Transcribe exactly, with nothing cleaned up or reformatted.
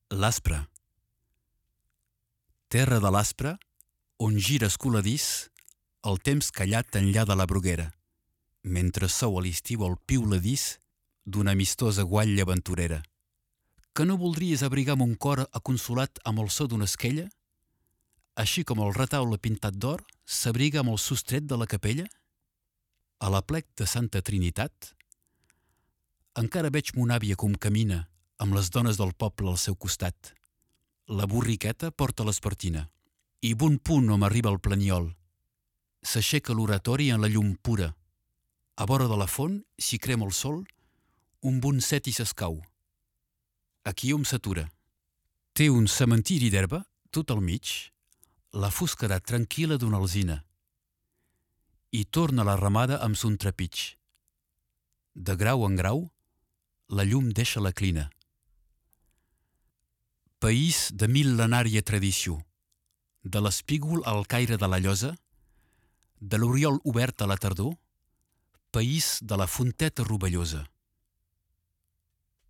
L'Aspre. Terra de l'Aspre, on gira escoladís el temps callat enllà de la bruguera, mentre sou a l'estiu el piuladís d'una amistosa guatlla aventurera. Que no voldries abrigar mon cor aconsolat amb el so d'una esquella? Així com el retaule pintat d'or s'abriga amb el sostret de la capella? A la plec de Santa Trinitat encara veig mon àvia com camina amb les dones del poble al seu costat. La borriqueta porta l'espartina i bon punt on arriba el planiol. S'aixeca l'oratori en la llum pura. A vora de la font, s'hi crema el sol, un bon set i s'escau. Aquí hom s'atura. Té un cementiri d'herba, tot al mig, la fosquedat tranquil·la d'una alzina. I torna la ramada amb son trepig. De grau en grau, la llum deixa la clina. País de mil·lenària tradició, de l'espígol al caire de la llosa, de l'oriol obert a la tardor, país de la fonteta rovellosa.